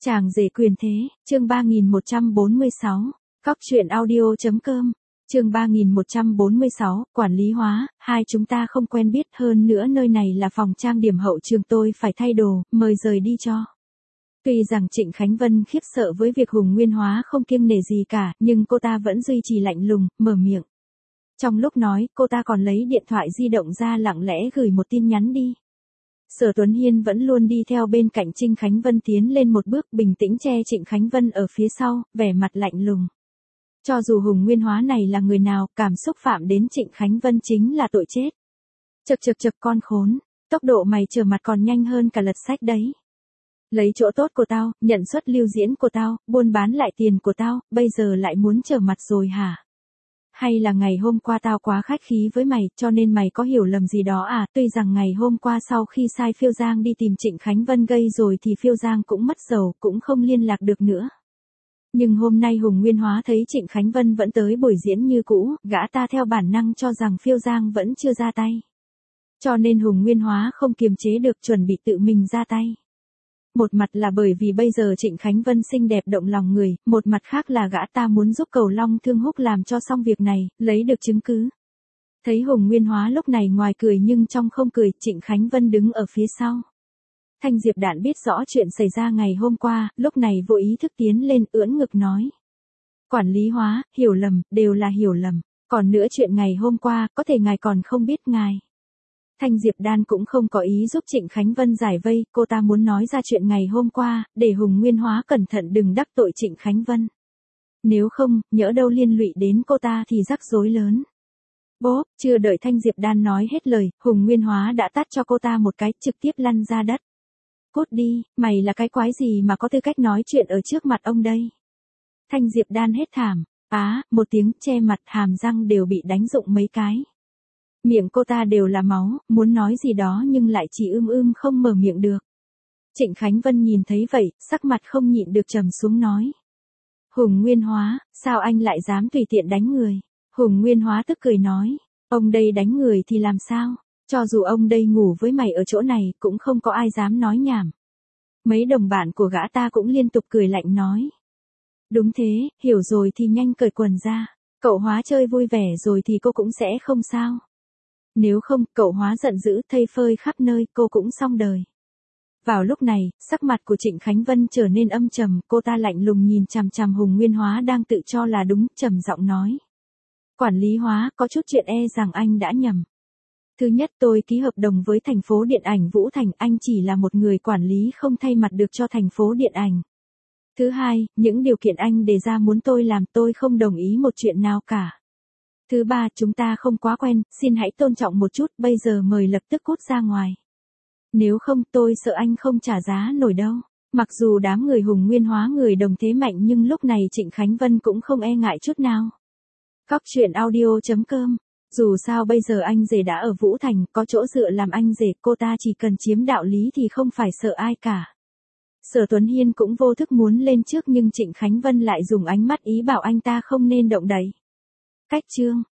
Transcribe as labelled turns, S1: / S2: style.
S1: Chàng rể quyền thế, chương 3146, Cóc truyện audio.com, chương 3146, quản lý hóa, hai chúng ta không quen biết, hơn nữa nơi này là phòng trang điểm hậu trường, tôi phải thay đồ, mời rời đi cho. Tuy rằng Trịnh Khánh Vân khiếp sợ với việc Hùng Nguyên Hóa không kiêng nể gì cả, nhưng cô ta vẫn duy trì lạnh lùng, mở miệng. Trong lúc nói, cô ta còn lấy điện thoại di động ra lặng lẽ gửi một tin nhắn đi. Sở Tuấn Hiên vẫn luôn đi theo bên cạnh Trịnh Khánh Vân tiến lên một bước, bình tĩnh che Trịnh Khánh Vân ở phía sau, vẻ mặt lạnh lùng. Cho dù Hùng Nguyên Hóa này là người nào, cảm xúc phạm đến Trịnh Khánh Vân chính là tội chết. Chậc con khốn, tốc độ mày trở mặt còn nhanh hơn cả lật sách đấy. Lấy chỗ tốt của tao, nhận suất lưu diễn của tao, buôn bán lại tiền của tao, bây giờ lại muốn trở mặt rồi hả? Hay là ngày hôm qua tao quá khách khí với mày, cho nên mày có hiểu lầm gì đó à? Tuy rằng ngày hôm qua sau khi sai Phiêu Giang đi tìm Trịnh Khánh Vân gây rồi thì Phiêu Giang cũng mất dầu, cũng không liên lạc được nữa. Nhưng hôm nay Hùng Nguyên Hóa thấy Trịnh Khánh Vân vẫn tới buổi diễn như cũ, gã ta theo bản năng cho rằng Phiêu Giang vẫn chưa ra tay. Cho nên Hùng Nguyên Hóa không kiềm chế được, chuẩn bị tự mình ra tay. Một mặt là bởi vì bây giờ Trịnh Khánh Vân xinh đẹp động lòng người, một mặt khác là gã ta muốn giúp Cầu Long Thương Húc làm cho xong việc này, lấy được chứng cứ. Thấy Hùng Nguyên Hóa lúc này ngoài cười nhưng trong không cười, Trịnh Khánh Vân đứng ở phía sau. Thanh Diệp Đạn biết rõ chuyện xảy ra ngày hôm qua, lúc này vô ý thức tiến lên ưỡn ngực nói. Quản lý Hóa, hiểu lầm, đều là hiểu lầm, còn nữa chuyện ngày hôm qua, có thể ngài còn không biết ngài. Thanh Diệp Đan cũng không có ý giúp Trịnh Khánh Vân giải vây, cô ta muốn nói ra chuyện ngày hôm qua, để Hùng Nguyên Hóa cẩn thận đừng đắc tội Trịnh Khánh Vân. Nếu không, nhỡ đâu liên lụy đến cô ta thì rắc rối lớn. Bốp, chưa đợi Thanh Diệp Đan nói hết lời, Hùng Nguyên Hóa đã tát cho cô ta một cái, trực tiếp lăn ra đất. Cút đi, mày là cái quái gì mà có tư cách nói chuyện ở trước mặt ông đây? Thanh Diệp Đan hét thảm, một tiếng, che mặt, hàm răng đều bị đánh rụng mấy cái. Miệng cô ta đều là máu, muốn nói gì đó nhưng lại chỉ không mở miệng được. Trịnh Khánh Vân nhìn thấy vậy, sắc mặt không nhịn được trầm xuống nói. Hùng Nguyên Hóa, sao anh lại dám tùy tiện đánh người? Hùng Nguyên Hóa tức cười nói, ông đây đánh người thì làm sao? Cho dù ông đây ngủ với mày ở chỗ này, cũng không có ai dám nói nhảm. Mấy đồng bạn của gã ta cũng liên tục cười lạnh nói. Đúng thế, hiểu rồi thì nhanh cởi quần ra. Cậu Hóa chơi vui vẻ rồi thì cô cũng sẽ không sao. Nếu không, cậu Hóa giận dữ thây phơi khắp nơi, cô cũng xong đời. Vào lúc này, sắc mặt của Trịnh Khánh Vân trở nên âm trầm, cô ta lạnh lùng nhìn chằm chằm Hùng Nguyên Hóa đang tự cho là đúng, trầm giọng nói. Quản lý Hóa, có chút chuyện rằng anh đã nhầm. Thứ nhất, tôi ký hợp đồng với thành phố điện ảnh Vũ Thành, anh chỉ là một người quản lý không thay mặt được cho thành phố điện ảnh. Thứ hai, những điều kiện anh đề ra muốn tôi làm, tôi không đồng ý một chuyện nào cả. Thứ ba, chúng ta không quá quen, xin hãy tôn trọng một chút, bây giờ mời lập tức cút ra ngoài. Nếu không, tôi sợ anh không trả giá nổi đâu. Mặc dù đám người Hùng Nguyên Hóa người đồng thế mạnh nhưng lúc này Trịnh Khánh Vân cũng không e ngại chút nào. Cóc truyện audio.com, dù sao bây giờ anh rể đã ở Vũ Thành, có chỗ dựa làm anh rể, cô ta chỉ cần chiếm đạo lý thì không phải sợ ai cả. Sở Tuấn Hiên cũng vô thức muốn lên trước nhưng Trịnh Khánh Vân lại dùng ánh mắt ý bảo anh ta không nên động đậy. Cách chương